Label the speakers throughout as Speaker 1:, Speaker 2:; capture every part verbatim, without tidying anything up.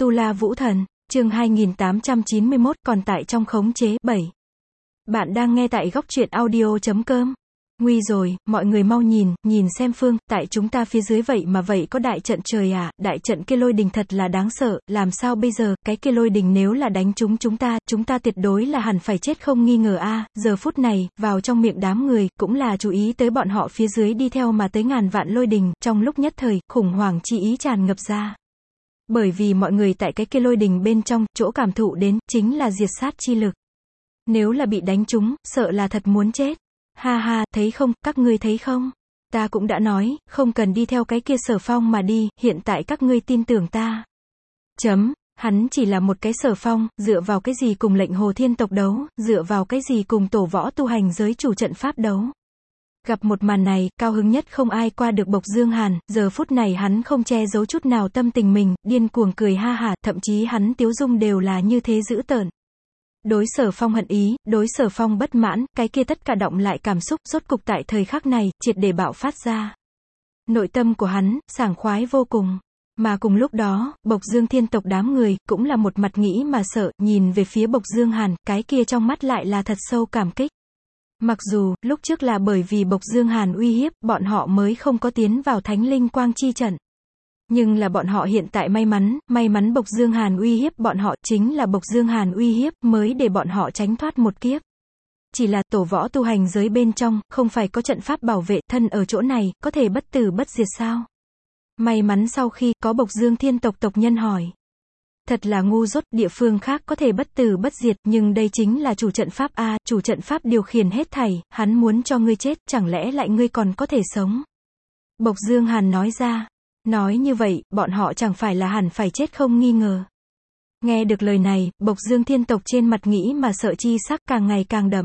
Speaker 1: Tu La Vũ Thần, chương hai nghìn tám trăm chín mươi mốt, còn tại trong khống chế, bảy. Bạn đang nghe tại góc truyện audio chấm com. Nguy rồi, mọi người mau nhìn, nhìn xem Phương, tại chúng ta phía dưới vậy mà vậy có đại trận trời à, đại trận kia lôi đình thật là đáng sợ, làm sao bây giờ, cái kia lôi đình nếu là đánh chúng chúng ta, chúng ta tuyệt đối là hẳn phải chết không nghi ngờ a. Giờ phút này, vào trong miệng đám người, cũng là chú ý tới bọn họ phía dưới đi theo mà tới ngàn vạn lôi đình, trong lúc nhất thời, khủng hoảng chi ý tràn ngập ra. Bởi vì mọi người tại cái kia lôi đình bên trong, chỗ cảm thụ đến, chính là diệt sát chi lực. Nếu là bị đánh trúng, sợ là thật muốn chết. Ha ha, thấy không, các ngươi thấy không? Ta cũng đã nói, không cần đi theo cái kia Sở Phong mà đi, hiện tại các ngươi tin tưởng ta. Chấm, hắn chỉ là một cái Sở Phong, dựa vào cái gì cùng lệnh Hồ Thiên tộc đấu, dựa vào cái gì cùng tổ võ tu hành giới chủ trận pháp đấu. Gặp một màn này, cao hứng nhất không ai qua được Bộc Dương Hàn, giờ phút này hắn không che giấu chút nào tâm tình mình, điên cuồng cười ha hả, thậm chí hắn tiếu dung đều là như thế dữ tợn. Đối Sở Phong hận ý, đối Sở Phong bất mãn, cái kia tất cả động lại cảm xúc, rốt cục tại thời khắc này, triệt để bạo phát ra. Nội tâm của hắn, sảng khoái vô cùng. Mà cùng lúc đó, Bộc Dương Thiên tộc đám người, cũng là một mặt nghĩ mà sợ, nhìn về phía Bộc Dương Hàn, cái kia trong mắt lại là thật sâu cảm kích. Mặc dù, lúc trước là bởi vì Bộc Dương Hàn uy hiếp, bọn họ mới không có tiến vào Thánh Linh Quang Chi trận. Nhưng là bọn họ hiện tại may mắn, may mắn Bộc Dương Hàn uy hiếp bọn họ, chính là Bộc Dương Hàn uy hiếp, mới để bọn họ tránh thoát một kiếp. Chỉ là, tổ võ tu hành giới bên trong, không phải có trận pháp bảo vệ, thân ở chỗ này, có thể bất tử bất diệt sao? May mắn sau khi, có Bộc Dương Thiên tộc tộc nhân hỏi. Thật là ngu dốt, địa phương khác có thể bất tử bất diệt, nhưng đây chính là chủ trận pháp a, chủ trận pháp điều khiển hết thảy, hắn muốn cho ngươi chết, chẳng lẽ lại ngươi còn có thể sống? Bộc Dương Hàn nói ra. Nói như vậy, bọn họ chẳng phải là hẳn phải chết không nghi ngờ. Nghe được lời này, Bộc Dương Thiên tộc trên mặt nghĩ mà sợ chi sắc càng ngày càng đậm.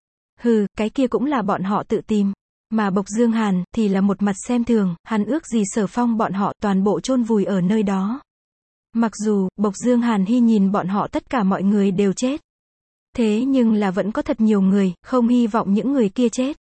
Speaker 1: Hừ, cái kia cũng là bọn họ tự tìm. Mà Bộc Dương Hàn, thì là một mặt xem thường, hắn ước gì Sở Phong bọn họ toàn bộ chôn vùi ở nơi đó. Mặc dù, Bộc Dương Hàn hy nhìn bọn họ tất cả mọi người đều chết. Thế nhưng là vẫn có thật nhiều người, không hy vọng những người kia chết.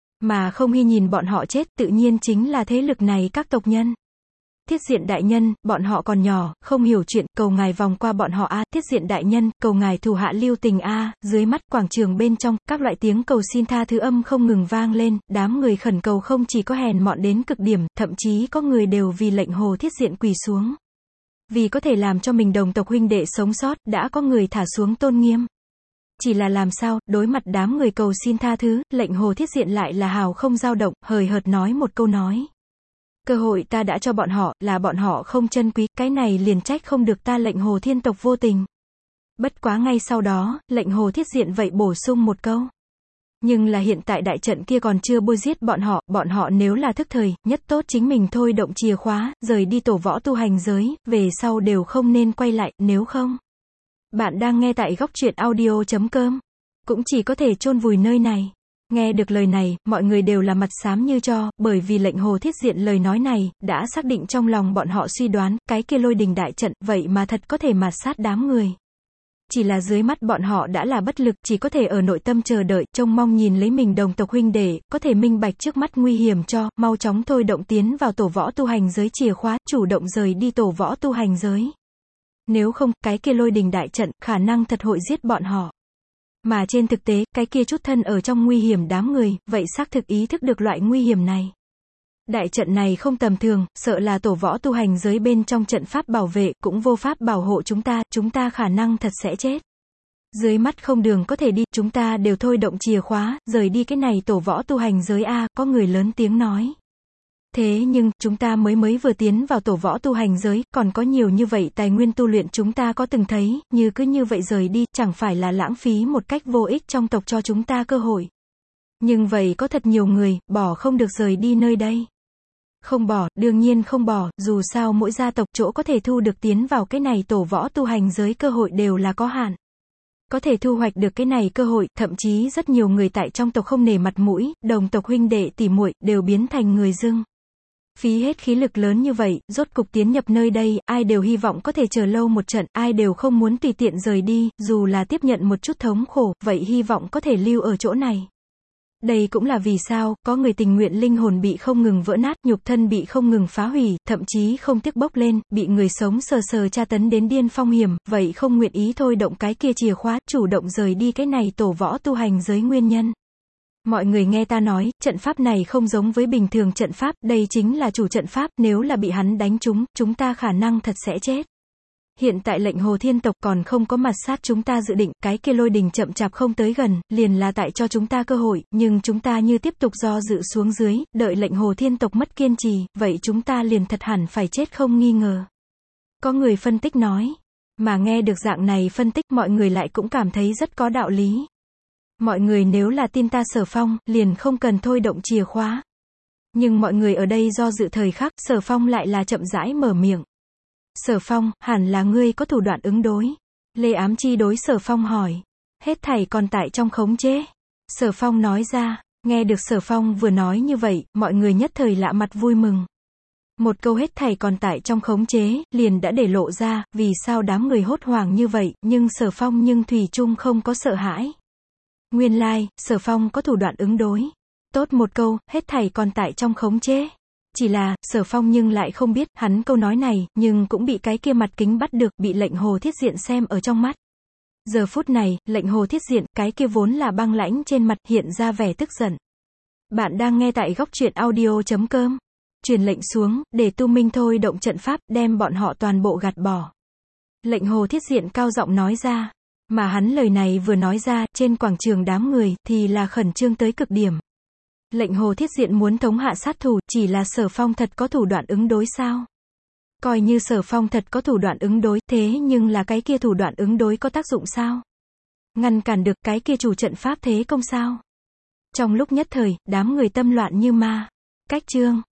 Speaker 1: Mà không hy nhìn bọn họ chết, tự nhiên chính là thế lực này các tộc nhân. Thiết Diện đại nhân, bọn họ còn nhỏ, không hiểu chuyện, cầu ngài vòng qua bọn họ a. Thiết Diện đại nhân, cầu ngài thủ hạ lưu tình a. Dưới mắt quảng trường bên trong, các loại tiếng cầu xin tha thứ âm không ngừng vang lên, đám người khẩn cầu không chỉ có hèn mọn đến cực điểm, thậm chí có người đều vì lệnh Hồ Thiết Diện quỳ xuống. Vì có thể làm cho mình đồng tộc huynh đệ sống sót, đã có người thả xuống tôn nghiêm. Chỉ là làm sao, đối mặt đám người cầu xin tha thứ, lệnh Hồ Thiết Diện lại là hào không dao động, hời hợt nói một câu nói. Cơ hội ta đã cho bọn họ, là bọn họ không trân quý, cái này liền trách không được ta lệnh Hồ Thiên tộc vô tình. Bất quá ngay sau đó, lệnh Hồ Thiết Diện vậy bổ sung một câu. Nhưng là hiện tại đại trận kia còn chưa bôi giết bọn họ, bọn họ nếu là thức thời, nhất tốt chính mình thôi động chìa khóa, rời đi tổ võ tu hành giới, về sau đều không nên quay lại, nếu không. Bạn đang nghe tại góc truyện audio chấm com. Cũng chỉ có thể chôn vùi nơi này. Nghe được lời này, mọi người đều là mặt xám như tro, bởi vì lệnh Hồ Thiết Diện lời nói này, đã xác định trong lòng bọn họ suy đoán, cái kia lôi đình đại trận, vậy mà thật có thể mạt sát đám người. Chỉ là dưới mắt bọn họ đã là bất lực, chỉ có thể ở nội tâm chờ đợi, trông mong nhìn lấy mình đồng tộc huynh đệ, có thể minh bạch trước mắt nguy hiểm cho, mau chóng thôi động tiến vào tổ võ tu hành giới chìa khóa, chủ động rời đi tổ võ tu hành giới. Nếu không, cái kia lôi đình đại trận, khả năng thật hội giết bọn họ. Mà trên thực tế, cái kia chút thân ở trong nguy hiểm đám người, vậy xác thực ý thức được loại nguy hiểm này. Đại trận này không tầm thường, sợ là tổ võ tu hành giới bên trong trận pháp bảo vệ, cũng vô pháp bảo hộ chúng ta, chúng ta khả năng thật sẽ chết. Dưới mắt không đường có thể đi, chúng ta đều thôi động chìa khóa, rời đi cái này tổ võ tu hành giới a, có người lớn tiếng nói. Thế nhưng, chúng ta mới mới vừa tiến vào tổ võ tu hành giới, còn có nhiều như vậy tài nguyên tu luyện chúng ta có từng thấy, như cứ như vậy rời đi, chẳng phải là lãng phí một cách vô ích trong tộc cho chúng ta cơ hội. Nhưng vậy có thật nhiều người, bỏ không được rời đi nơi đây. Không bỏ, đương nhiên không bỏ, dù sao mỗi gia tộc chỗ có thể thu được tiến vào cái này tổ võ tu hành giới cơ hội đều là có hạn. Có thể thu hoạch được cái này cơ hội, thậm chí rất nhiều người tại trong tộc không nể mặt mũi, đồng tộc huynh đệ tỉ muội đều biến thành người dưng. Phí hết khí lực lớn như vậy, rốt cục tiến nhập nơi đây, ai đều hy vọng có thể chờ lâu một trận, ai đều không muốn tùy tiện rời đi, dù là tiếp nhận một chút thống khổ, vậy hy vọng có thể lưu ở chỗ này. Đây cũng là vì sao, có người tình nguyện linh hồn bị không ngừng vỡ nát, nhục thân bị không ngừng phá hủy, thậm chí không tiếc bốc lên, bị người sống sờ sờ tra tấn đến điên phong hiểm, vậy không nguyện ý thôi động cái kia chìa khóa, chủ động rời đi cái này tổ võ tu hành giới nguyên nhân. Mọi người nghe ta nói, trận pháp này không giống với bình thường trận pháp, đây chính là chủ trận pháp, nếu là bị hắn đánh trúng, chúng ta khả năng thật sẽ chết. Hiện tại lệnh Hồ Thiên tộc còn không có mặt sát chúng ta dự định, cái kia lôi đình chậm chạp không tới gần, liền là tại cho chúng ta cơ hội, nhưng chúng ta như tiếp tục do dự xuống dưới, đợi lệnh Hồ Thiên tộc mất kiên trì, vậy chúng ta liền thật hẳn phải chết không nghi ngờ. Có người phân tích nói, mà nghe được dạng này phân tích mọi người lại cũng cảm thấy rất có đạo lý. Mọi người nếu là tin ta Sở Phong, liền không cần thôi động chìa khóa. Nhưng mọi người ở đây do dự thời khắc, Sở Phong lại là chậm rãi mở miệng. Sở Phong, hẳn là ngươi có thủ đoạn ứng đối. Lê Ám Chi đối Sở Phong hỏi. Hết thảy còn tại trong khống chế. Sở Phong nói ra, nghe được Sở Phong vừa nói như vậy, mọi người nhất thời lạ mặt vui mừng. Một câu hết thảy còn tại trong khống chế, liền đã để lộ ra, vì sao đám người hốt hoảng như vậy, nhưng Sở Phong nhưng thủy chung không có sợ hãi. Nguyên lai, like, Sở Phong có thủ đoạn ứng đối. Tốt một câu, hết thảy còn tại trong khống chế. Chỉ là, Sở Phong nhưng lại không biết, hắn câu nói này, nhưng cũng bị cái kia mặt kính bắt được, bị lệnh Hồ Thiết Diện xem ở trong mắt. Giờ phút này, lệnh Hồ Thiết Diện, cái kia vốn là băng lãnh trên mặt, hiện ra vẻ tức giận. Bạn đang nghe tại góc truyện audio chấm com. Truyền lệnh xuống, để Tu Minh thôi động trận pháp, đem bọn họ toàn bộ gạt bỏ. Lệnh Hồ Thiết Diện cao giọng nói ra. Mà hắn lời này vừa nói ra, trên quảng trường đám người, thì là khẩn trương tới cực điểm. Lệnh Hồ Thiết Diện muốn thống hạ sát thủ, chỉ là Sở Phong thật có thủ đoạn ứng đối sao? Coi như Sở Phong thật có thủ đoạn ứng đối, thế nhưng là cái kia thủ đoạn ứng đối có tác dụng sao? Ngăn cản được cái kia chủ trận pháp thế công sao? Trong lúc nhất thời, đám người tâm loạn như ma. Cách chương